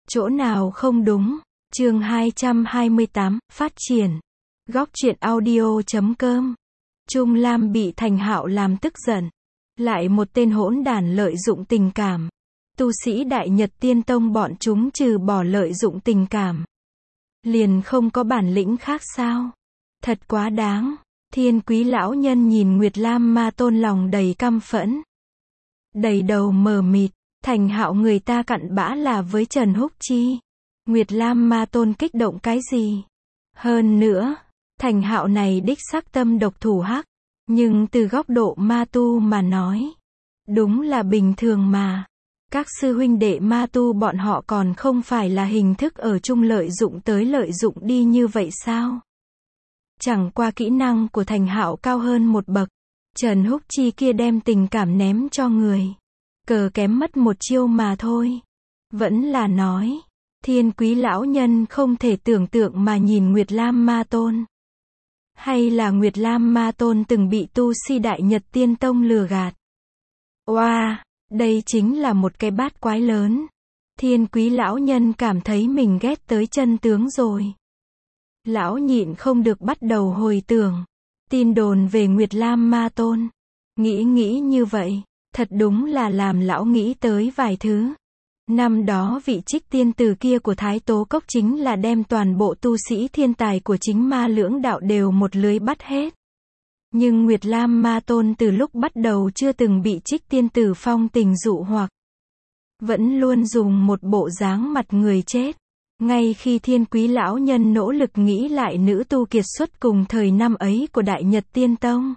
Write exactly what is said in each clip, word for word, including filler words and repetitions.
Chỗ nào không đúng? Chương hai trăm hai mươi tám, phát triển. Góc truyện audio chấm com. Trung Lam bị Thành Hạo làm tức giận. Lại một tên hỗn đản lợi dụng tình cảm. Tu sĩ Đại Nhật Tiên Tông bọn chúng trừ bỏ lợi dụng tình cảm, liền không có bản lĩnh khác sao? Thật quá đáng. Thiên Quý lão nhân nhìn Nguyệt Lam Ma Tôn lòng đầy căm phẫn, đầy đầu mờ mịt. Thành Hạo người ta cặn bã là với Trần Húc Chi. Nguyệt Lam Ma Tôn kích động cái gì? Hơn nữa, Thành Hạo này đích xác tâm độc thủ hắc, nhưng từ góc độ ma tu mà nói, đúng là bình thường mà. Các sư huynh đệ ma tu bọn họ còn không phải là hình thức ở chung lợi dụng tới lợi dụng đi như vậy sao? Chẳng qua kỹ năng của Thành Hạo cao hơn một bậc. Trần Húc Chi kia đem tình cảm ném cho người, cờ kém mất một chiêu mà thôi. Vẫn là nói, Thiên Quý lão nhân không thể tưởng tượng mà nhìn Nguyệt Lam Ma Tôn. Hay là Nguyệt Lam Ma Tôn từng bị tu si Đại Nhật Tiên Tông lừa gạt? Oa, wow, đây chính là một cái bát quái lớn. Thiên Quý lão nhân cảm thấy mình ghét tới chân tướng rồi. Lão nhịn không được bắt đầu hồi tưởng tin đồn về Nguyệt Lam Ma Tôn. Nghĩ nghĩ như vậy, thật đúng là làm lão nghĩ tới vài thứ. Năm đó vị Trích tiên tử kia của Thái Tố Cốc chính là đem toàn bộ tu sĩ thiên tài của chính ma lưỡng đạo đều một lưới bắt hết. Nhưng Nguyệt Lam Ma Tôn từ lúc bắt đầu chưa từng bị Trích tiên tử phong tình dụ hoặc, vẫn luôn dùng một bộ dáng mặt người chết. Ngay khi Thiên Quý lão nhân nỗ lực nghĩ lại nữ tu kiệt xuất cùng thời năm ấy của Đại Nhật Tiên Tông,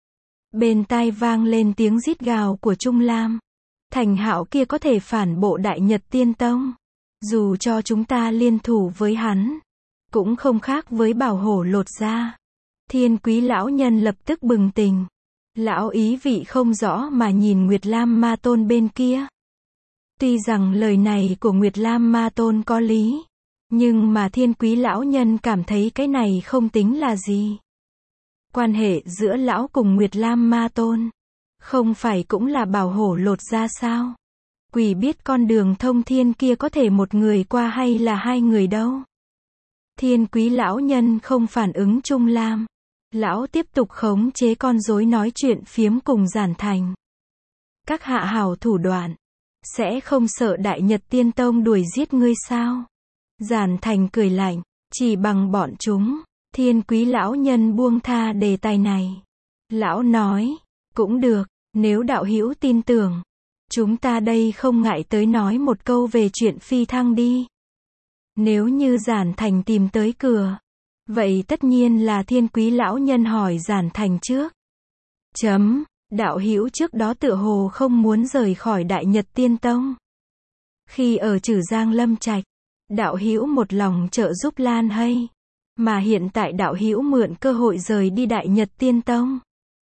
bên tai vang lên tiếng rít gào của Trung Lam. Thành Hạo kia có thể phản bộ Đại Nhật Tiên Tông, dù cho chúng ta liên thủ với hắn, cũng không khác với bảo hổ lột da. Thiên Quý lão nhân lập tức bừng tỉnh. Lão ý vị không rõ mà nhìn Nguyệt Lam Ma Tôn bên kia. Tuy rằng lời này của Nguyệt Lam Ma Tôn có lý, nhưng mà Thiên Quý lão nhân cảm thấy cái này không tính là gì. Quan hệ giữa lão cùng Nguyệt Lam Ma Tôn, không phải cũng là bảo hổ lột ra sao? Quỷ biết con đường thông thiên kia có thể một người qua hay là hai người đâu. Thiên Quý lão nhân không phản ứng Trung Lam. Lão tiếp tục khống chế con rối nói chuyện phiếm cùng Giản Thành. Các hạ hảo thủ đoạn, sẽ không sợ Đại Nhật Tiên Tông đuổi giết ngươi sao? Giản Thành cười lạnh, chỉ bằng bọn chúng. Thiên Quý lão nhân buông tha đề tài này. Lão nói, cũng được, nếu đạo hữu tin tưởng, chúng ta đây không ngại tới nói một câu về chuyện phi thăng đi. Nếu như Giản Thành tìm tới cửa, vậy tất nhiên là Thiên Quý lão nhân hỏi Giản Thành trước. Chấm, đạo hữu trước đó tựa hồ không muốn rời khỏi Đại Nhật Tiên Tông. Khi ở Trử Giang Lâm Trạch, đạo hữu một lòng trợ giúp Lan Hay, mà hiện tại đạo hữu mượn cơ hội rời đi Đại Nhật Tiên Tông.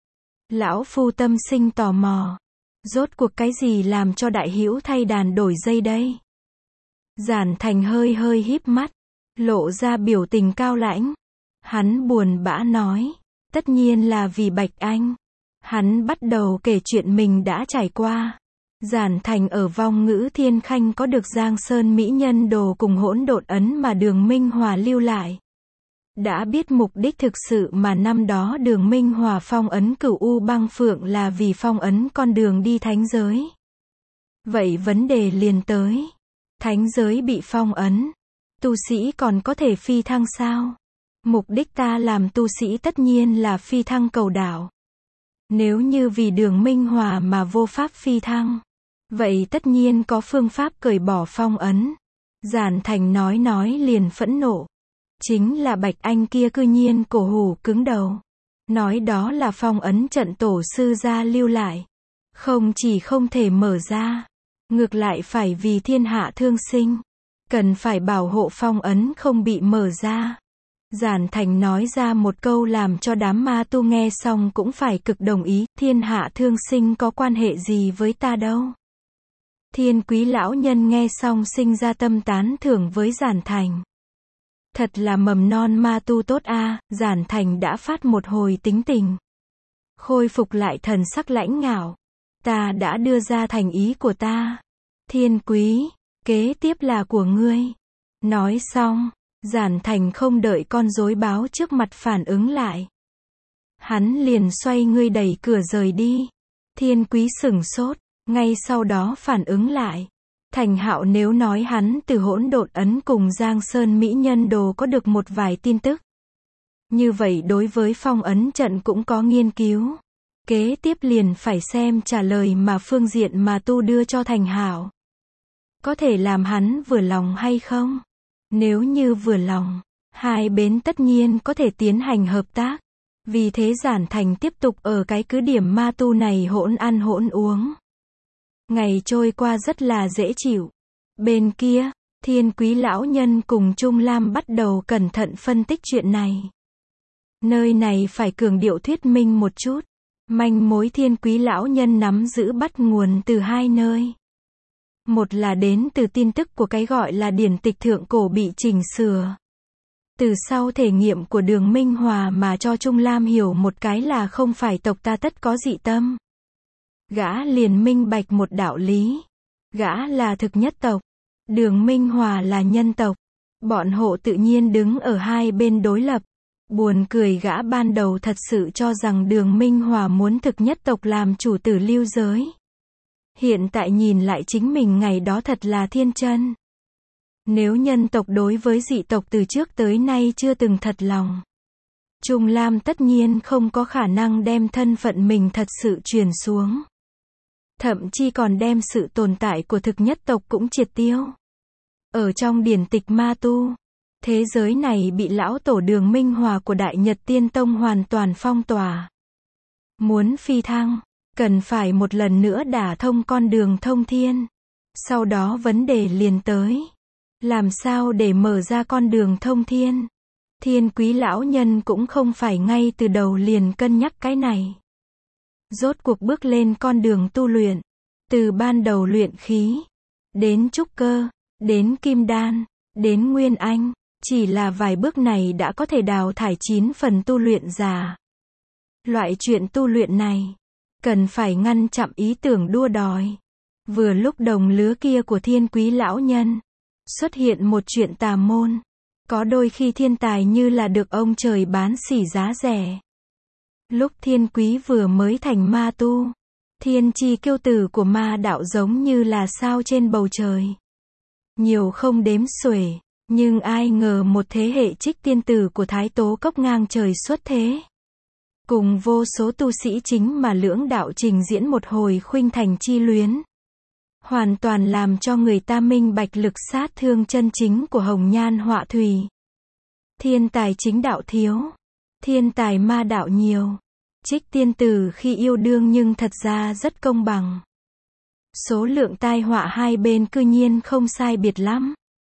Lão phu tâm sinh tò mò, rốt cuộc cái gì làm cho đại hữu thay đàn đổi dây đây? Giản Thành hơi hơi híp mắt, lộ ra biểu tình cao lãnh. Hắn buồn bã nói, tất nhiên là vì Bạch Anh. Hắn bắt đầu kể chuyện mình đã trải qua. Giản Thành ở Vong Ngữ Thiên Khanh có được Giang Sơn Mỹ Nhân Đồ cùng hỗn độn ấn mà Đường Minh Hòa lưu lại. Đã biết mục đích thực sự mà năm đó Đường Minh Hòa phong ấn Cửu U Băng Phượng là vì phong ấn con đường đi thánh giới. Vậy vấn đề liền tới. Thánh giới bị phong ấn, tu sĩ còn có thể phi thăng sao? Mục đích ta làm tu sĩ tất nhiên là phi thăng cầu đạo. Nếu như vì Đường Minh Hòa mà vô pháp phi thăng, vậy tất nhiên có phương pháp cởi bỏ phong ấn. Giản Thành nói nói liền phẫn nộ. Chính là Bạch Anh kia cư nhiên cổ hủ cứng đầu, nói đó là phong ấn trận tổ sư gia lưu lại. Không chỉ không thể mở ra, ngược lại phải vì thiên hạ thương sinh, cần phải bảo hộ phong ấn không bị mở ra. Giản Thành nói ra một câu làm cho đám ma tu nghe xong cũng phải cực đồng ý. Thiên hạ thương sinh có quan hệ gì với ta đâu? Thiên Quý lão nhân nghe xong sinh ra tâm tán thưởng với Giản Thành. Thật là mầm non ma tu tốt a. À. Giản Thành đã phát một hồi tính tình, khôi phục lại thần sắc lãnh ngạo. Ta đã đưa ra thành ý của ta. Thiên Quý, kế tiếp là của ngươi. Nói xong, Giản Thành không đợi con rối báo trước mặt phản ứng lại. Hắn liền xoay người đẩy cửa rời đi. Thiên Quý sửng sốt, ngay sau đó phản ứng lại. Thành Hạo nếu nói hắn từ Hỗn Độn Ấn cùng Giang Sơn Mỹ Nhân Đồ có được một vài tin tức. Như vậy đối với phong ấn trận cũng có nghiên cứu. Kế tiếp liền phải xem trả lời mà phương diện mà tu đưa cho Thành Hạo. Có thể làm hắn vừa lòng hay không? Nếu như vừa lòng, hai bên tất nhiên có thể tiến hành hợp tác. Vì thế Giản Thành tiếp tục ở cái cứ điểm ma tu này hỗn ăn hỗn uống. Ngày trôi qua rất là dễ chịu. Bên kia, Thiên Quý lão nhân cùng Trung Lam bắt đầu cẩn thận phân tích chuyện này. Nơi này phải cường điệu thuyết minh một chút. Manh mối Thiên Quý lão nhân nắm giữ bắt nguồn từ hai nơi. Một là đến từ tin tức của cái gọi là điển tịch thượng cổ bị chỉnh sửa. Từ sau thể nghiệm của Đường Minh Hòa mà cho Trung Lam hiểu một cái là không phải tộc ta tất có dị tâm. Gã liền minh bạch một đạo lý. Gã là thực nhất tộc. Đường Minh Hòa là nhân tộc. Bọn hộ tự nhiên đứng ở hai bên đối lập. Buồn cười gã ban đầu thật sự cho rằng Đường Minh Hòa muốn thực nhất tộc làm chủ tử lưu giới. Hiện tại nhìn lại chính mình ngày đó thật là thiên chân. Nếu nhân tộc đối với dị tộc từ trước tới nay chưa từng thật lòng. Trung Lam tất nhiên không có khả năng đem thân phận mình thật sự truyền xuống. Thậm chí còn đem sự tồn tại của thực nhất tộc cũng triệt tiêu. Ở trong điển tịch ma tu, thế giới này bị lão tổ Đường Minh Hòa của Đại Nhật Tiên Tông hoàn toàn phong tỏa. Muốn phi thăng, cần phải một lần nữa đả thông con đường thông thiên. Sau đó vấn đề liền tới. Làm sao để mở ra con đường thông thiên? Thiên Quý lão nhân cũng không phải ngay từ đầu liền cân nhắc cái này. Rốt cuộc bước lên con đường tu luyện. Từ ban đầu luyện khí, đến trúc cơ, đến kim đan, đến nguyên anh. Chỉ là vài bước này đã có thể đào thải chín phần tu luyện giả. Loại chuyện tu luyện này, cần phải ngăn chặn ý tưởng đua đòi. Vừa lúc đồng lứa kia của Thiên Quý lão nhân, xuất hiện một chuyện tà môn. Có đôi khi thiên tài như là được ông trời bán xỉ giá rẻ. Lúc Thiên Quý vừa mới thành ma tu, thiên chi kiêu tử của ma đạo giống như là sao trên bầu trời. Nhiều không đếm xuể, nhưng ai ngờ một thế hệ trích tiên tử của Thái Tố Cốc ngang trời xuất thế. Cùng vô số tu sĩ chính mà lưỡng đạo trình diễn một hồi khuynh thành chi luyến. Hoàn toàn làm cho người ta minh bạch lực sát thương chân chính của hồng nhan họa thủy. Thiên tài chính đạo thiếu, thiên tài ma đạo nhiều. Trích tiên tử khi yêu đương nhưng thật ra rất công bằng. Số lượng tai họa hai bên cư nhiên không sai biệt lắm.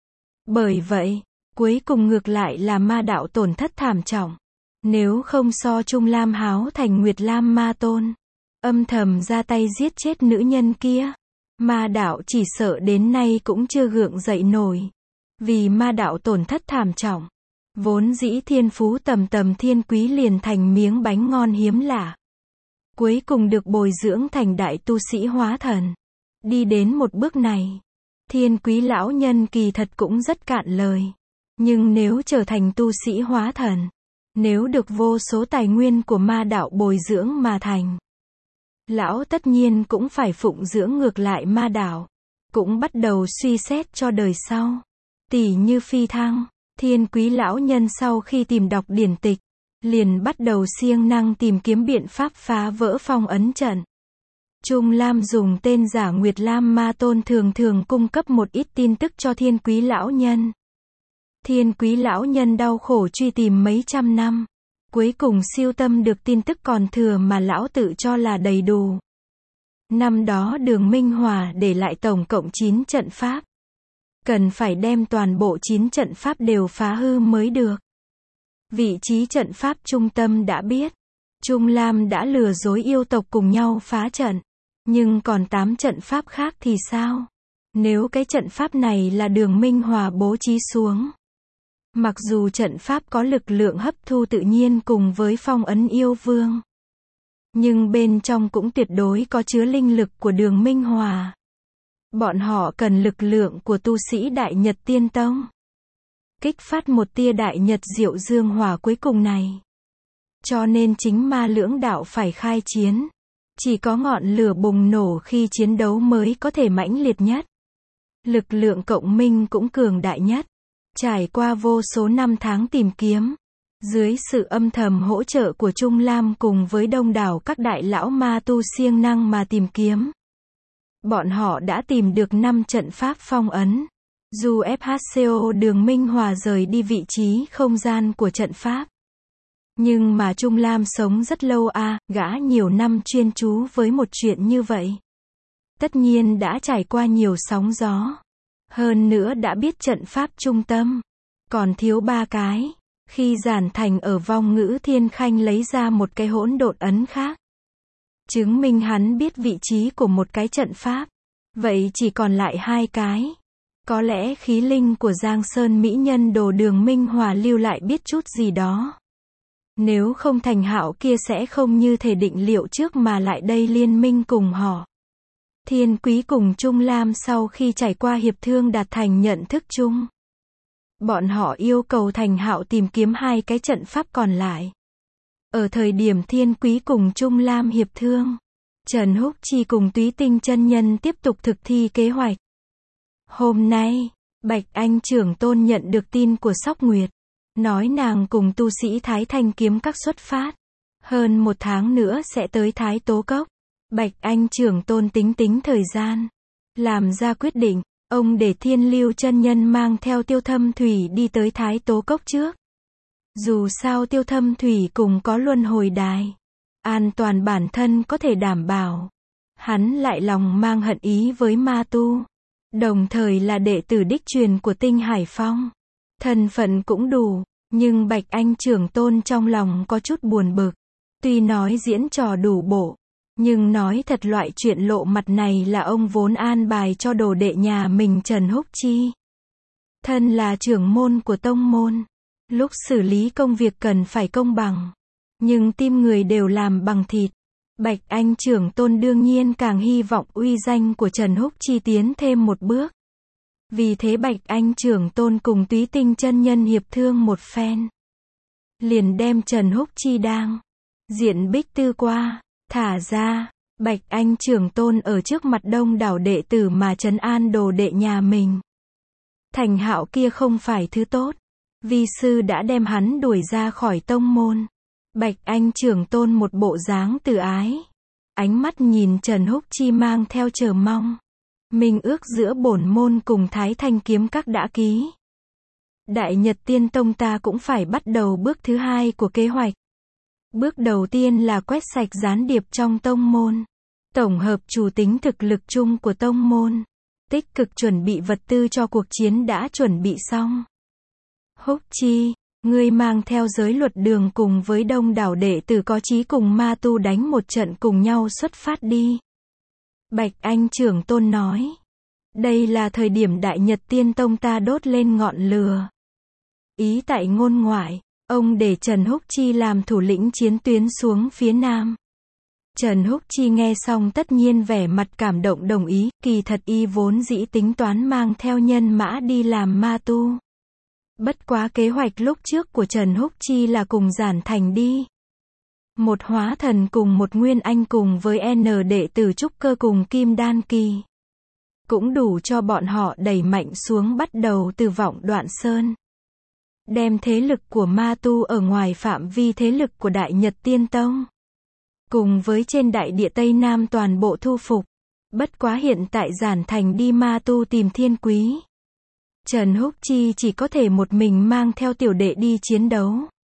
Bởi vậy, cuối cùng ngược lại là ma đạo tổn thất thảm trọng. Nếu không so Trung Lam háo thành Nguyệt Lam ma tôn, âm thầm ra tay giết chết nữ nhân kia, ma đạo chỉ sợ đến nay cũng chưa gượng dậy nổi. Vì ma đạo tổn thất thảm trọng, vốn dĩ thiên phú tầm tầm Thiên Quý liền thành miếng bánh ngon hiếm lạ. Cuối cùng được bồi dưỡng thành đại tu sĩ hóa thần. Đi đến một bước này, Thiên Quý lão nhân kỳ thật cũng rất cạn lời. Nhưng nếu trở thành tu sĩ hóa thần, nếu được vô số tài nguyên của ma đạo bồi dưỡng mà thành, lão tất nhiên cũng phải phụng dưỡng ngược lại ma đạo. Cũng bắt đầu suy xét cho đời sau. Tỷ như phi thăng, Thiên Quý lão nhân sau khi tìm đọc điển tịch, liền bắt đầu siêng năng tìm kiếm biện pháp phá vỡ phong ấn trận. Trung Lam dùng tên giả Nguyệt Lam ma tôn thường thường cung cấp một ít tin tức cho Thiên Quý lão nhân. Thiên Quý lão nhân đau khổ truy tìm mấy trăm năm, cuối cùng siêu tâm được tin tức còn thừa mà lão tự cho là đầy đủ. Năm đó Đường Minh Hòa để lại tổng cộng chín trận pháp. Cần phải đem toàn bộ chín trận pháp đều phá hư mới được. Vị trí trận pháp trung tâm đã biết. Trung Lam đã lừa dối yêu tộc cùng nhau phá trận. Nhưng còn tám trận pháp khác thì sao? Nếu cái trận pháp này là Đường Minh Hòa bố trí xuống. Mặc dù trận pháp có lực lượng hấp thu tự nhiên cùng với phong ấn yêu vương, nhưng bên trong cũng tuyệt đối có chứa linh lực của Đường Minh Hòa. Bọn họ cần lực lượng của tu sĩ Đại Nhật Tiên Tông. Kích phát một tia Đại Nhật Diệu Dương Hỏa cuối cùng này. Cho nên chính ma lưỡng đạo phải khai chiến. Chỉ có ngọn lửa bùng nổ khi chiến đấu mới có thể mãnh liệt nhất. Lực lượng cộng minh cũng cường đại nhất. Trải qua vô số năm tháng tìm kiếm, dưới sự âm thầm hỗ trợ của Trung Lam cùng với đông đảo các đại lão ma tu siêng năng mà tìm kiếm, bọn họ đã tìm được năm trận pháp phong ấn. Dù ép hát xê o Đường Minh Hòa rời đi vị trí không gian của trận pháp, nhưng mà Trung Lam sống rất lâu a, gã nhiều năm chuyên chú với một chuyện như vậy. Tất nhiên đã trải qua nhiều sóng gió. Hơn nữa đã biết trận pháp trung tâm. Còn thiếu ba cái. Khi Giản Thành ở Vong Ngữ Thiên Khanh lấy ra một cái hỗn độn ấn khác, chứng minh hắn biết vị trí của một cái trận pháp. Vậy chỉ còn lại hai cái. Có lẽ khí linh của Giang Sơn Mỹ Nhân Đồ Đường Minh Hòa lưu lại biết chút gì đó. Nếu không Thành Hạo kia sẽ không như thể định liệu trước mà lại đây liên minh cùng họ. Thiên Quý cùng Trung Lam sau khi trải qua hiệp thương đạt thành nhận thức chung. Bọn họ yêu cầu Thành Hạo tìm kiếm hai cái trận pháp còn lại. Ở thời điểm Thiên Quý cùng Trung Lam hiệp thương, Trần Húc Chi cùng Túy Tinh chân nhân tiếp tục thực thi kế hoạch. Hôm nay, Bạch Anh trưởng tôn nhận được tin của Sóc Nguyệt. Nói nàng cùng tu sĩ Thái Thanh kiếm các xuất phát. Hơn một tháng nữa sẽ tới Thái Tố Cốc. Bạch Anh trưởng tôn tính tính thời gian. Làm ra quyết định, ông để Thiên Lưu chân nhân mang theo Tiêu Thâm Thủy đi tới Thái Tố Cốc trước. Dù sao Tiêu Thâm Thủy cùng có luân hồi đài. An toàn bản thân có thể đảm bảo. Hắn lại lòng mang hận ý với ma tu. Đồng thời là đệ tử đích truyền của Tinh Hải Phong. Thân phận cũng đủ, nhưng Bạch Anh trưởng tôn trong lòng có chút buồn bực. Tuy nói diễn trò đủ bộ, nhưng nói thật loại chuyện lộ mặt này là ông vốn an bài cho đồ đệ nhà mình Trần Húc Chi. Thân là trưởng môn của tông môn, lúc xử lý công việc cần phải công bằng. Nhưng tim người đều làm bằng thịt. Bạch Anh trưởng tôn đương nhiên càng hy vọng uy danh của Trần Húc Chi tiến thêm một bước. Vì thế Bạch Anh trưởng tôn cùng Túy Tinh chân nhân hiệp thương một phen. Liền đem Trần Húc Chi đang diện bích tư qua, thả ra. Bạch Anh trưởng tôn ở trước mặt đông đảo đệ tử mà trấn an đồ đệ nhà mình. Thành Hạo kia không phải thứ tốt. Vi sư đã đem hắn đuổi ra khỏi tông môn. Bạch Anh trưởng tôn một bộ dáng từ ái. Ánh mắt nhìn Trần Húc Chi mang theo chờ mong. Minh ước giữa bổn môn cùng Thái Thanh kiếm các đã ký. Đại Nhật Tiên Tông ta cũng phải bắt đầu bước thứ hai của kế hoạch. Bước đầu tiên là quét sạch gián điệp trong tông môn. Tổng hợp chủ tính thực lực chung của tông môn. Tích cực chuẩn bị vật tư cho cuộc chiến đã chuẩn bị xong. Húc Chi, ngươi mang theo giới luật đường cùng với đông đảo đệ tử có chí cùng ma tu đánh một trận cùng nhau xuất phát đi. Bạch Anh trưởng tôn nói. Đây là thời điểm Đại Nhật Tiên Tông ta đốt lên ngọn lửa. Ý tại ngôn ngoại, ông để Trần Húc Chi làm thủ lĩnh chiến tuyến xuống phía nam. Trần Húc Chi nghe xong tất nhiên vẻ mặt cảm động đồng ý, kỳ thật y vốn dĩ tính toán mang theo nhân mã đi làm ma tu. Bất quá kế hoạch lúc trước của Trần Húc Chi là cùng Giản Thành đi. Một hóa thần cùng một nguyên anh cùng với N đệ tử trúc cơ cùng kim đan kỳ. Cũng đủ cho bọn họ đẩy mạnh xuống bắt đầu từ Vọng Đoạn Sơn. Đem thế lực của ma tu ở ngoài phạm vi thế lực của Đại Nhật Tiên Tông. Cùng với trên đại địa Tây Nam toàn bộ thu phục. Bất quá hiện tại Giản Thành đi ma tu tìm Thiên Quý. Trần Húc Chi chỉ có thể một mình mang theo tiểu đệ đi chiến đấu.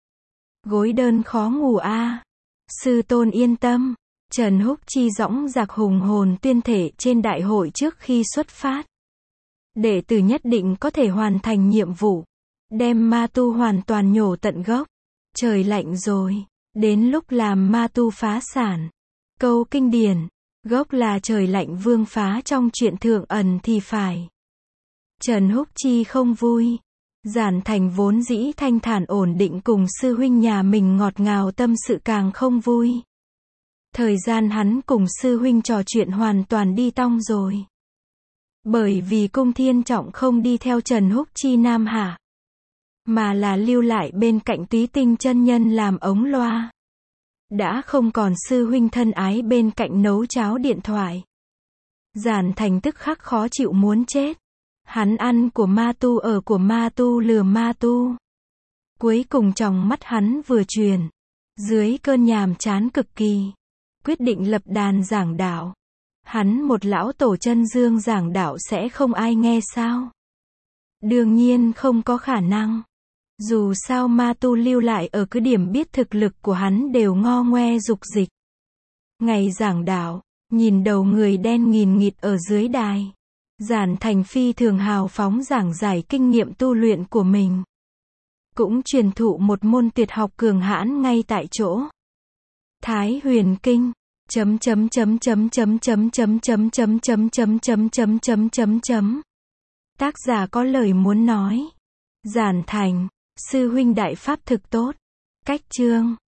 Gối đơn khó ngủ a. À. Sư tôn yên tâm. Trần Húc Chi dõng dạc hùng hồn tuyên thể trên đại hội trước khi xuất phát. Đệ tử nhất định có thể hoàn thành nhiệm vụ. Đem ma tu hoàn toàn nhổ tận gốc. Trời lạnh rồi. Đến lúc làm ma tu phá sản. Câu kinh điển. Gốc là trời lạnh vương phá trong truyện Thượng Ẩn thì phải. Trần Húc Chi không vui. Giản Thành vốn dĩ thanh thản ổn định cùng sư huynh nhà mình ngọt ngào tâm sự càng không vui. Thời gian hắn cùng sư huynh trò chuyện hoàn toàn đi tong rồi. Bởi vì Cung Thiên Trọng không đi theo Trần Húc Chi Nam Hạ, mà là lưu lại bên cạnh Túy Tinh chân nhân làm ống loa. Đã không còn sư huynh thân ái bên cạnh nấu cháo điện thoại. Giản Thành tức khắc khó chịu muốn chết. Hắn ăn của ma tu ở của ma tu lừa ma tu. Cuối cùng tròng mắt hắn vừa truyền. Dưới cơn nhàm chán cực kỳ, quyết định lập đàn giảng đạo. Hắn một lão tổ chân dương giảng đạo sẽ không ai nghe sao? Đương nhiên không có khả năng. Dù sao ma tu lưu lại ở cứ điểm biết thực lực của hắn đều ngo ngoe dục dịch. Ngày giảng đạo, nhìn đầu người đen nghìn nghịt ở dưới đài. Giản Thành phi thường hào phóng giảng giải kinh nghiệm tu luyện của mình. Cũng truyền thụ một môn tuyệt học cường hãn ngay tại chỗ. Thái Huyền Kinh. Chấm chấm chấm chấm chấm chấm chấm chấm chấm chấm chấm chấm chấm chấm chấm chấm. Tác giả có lời muốn nói. Giản Thành, sư huynh đại pháp thực tốt. Cách chương